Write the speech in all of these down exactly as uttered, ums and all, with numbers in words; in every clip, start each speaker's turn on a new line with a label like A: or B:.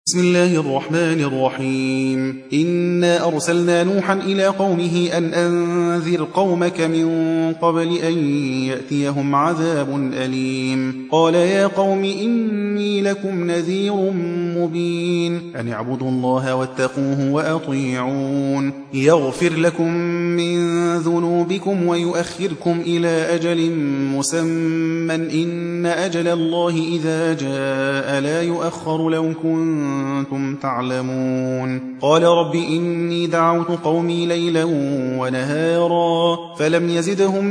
A: بسم الله الرحمن الرحيم إنا أرسلنا نوحا إلى قومه أن أنذر قومك من قبل أن يأتيهم عذاب أليم قال يا قوم إني لكم نذير مبين أن اعبدوا الله واتقوه وأطيعون يغفر لكم من ذنوبكم ويؤخركم إلى أجل مسمى إن أجل الله إذا جاء لا يؤخر لو كنتم كنتم تعلمون قال رب إني دعوت قومي ليلا ونهارا فلم يزدهم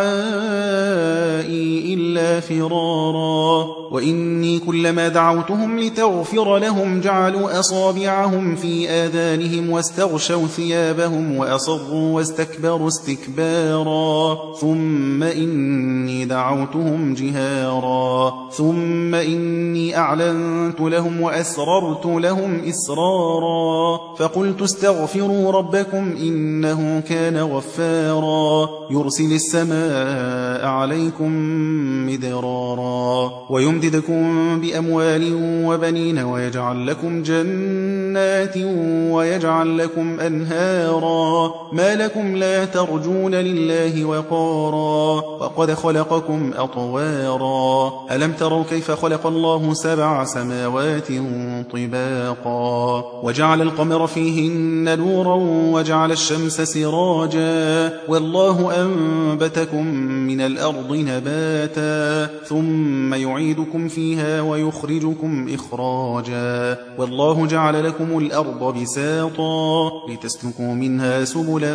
A: دعائي إلا فرارا وإني كلما دعوتهم لتغفر لهم جعلوا أصابعهم في آذانهم واستغشوا ثيابهم وأصروا واستكبروا استكبارا ثم إني دعوتهم جهارا ثم إني أعلنت لهم وأسررت لهم إسرارا فقلت استغفروا ربكم إنه كان غفارا يرسل السماء عليكم مدرارا ويمددكم بأموال وبنين ويجعل لكم جنات ويجعل لكم أنهارا ما لكم لا ترجون لله وقارا وقد خلقكم أطوارا ألم تروا كيف خلق الله سبع سماوات طباقا وجعل القمر فيهن نورا وجعل الشمس سراجا والله أنبتكم من الأرض نباتا ثم يعيدكم فيها ويخرجكم إخراجا والله جعل لكم الأرض بساطا لتسلكوا منها سبلا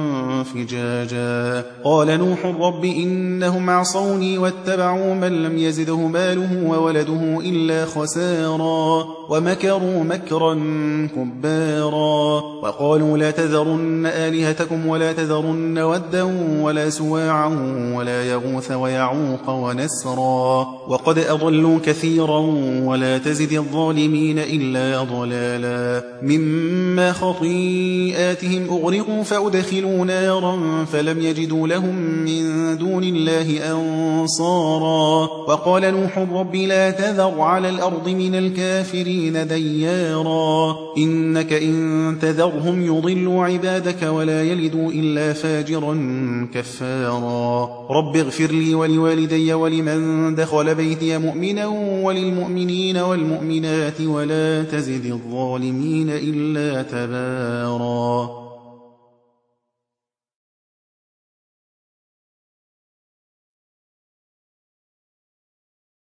A: فجاجا قال نوح رب إنهم عصوني واتبعوا من لم يزده ماله وولده إلا خسارا ومكروا مكرا كبارا وقالوا لا تذرن آلهتكم ولا تذرن ودا ولا سواعا ولا يغوث ويعوق ونسرا وقد أضلوا كثيرا ولا تزد الظالمين إلا ضلالا مما خطيئاتهم أغرقوا فأدخلوا نارا فلم يجدوا لهم من دون الله أنصارا وقال نوح رب لا تذر على الأرض من الكافرين ديارا إنك إن تذرهم يضلوا عبادك ولا يلدوا إلا فاجرا كفارا رب اغفر لي ولوالدي ولمن دخل بيتي مؤمنا وللمؤمنين والمؤمنات ولا تزد الظالمين إلا تبارا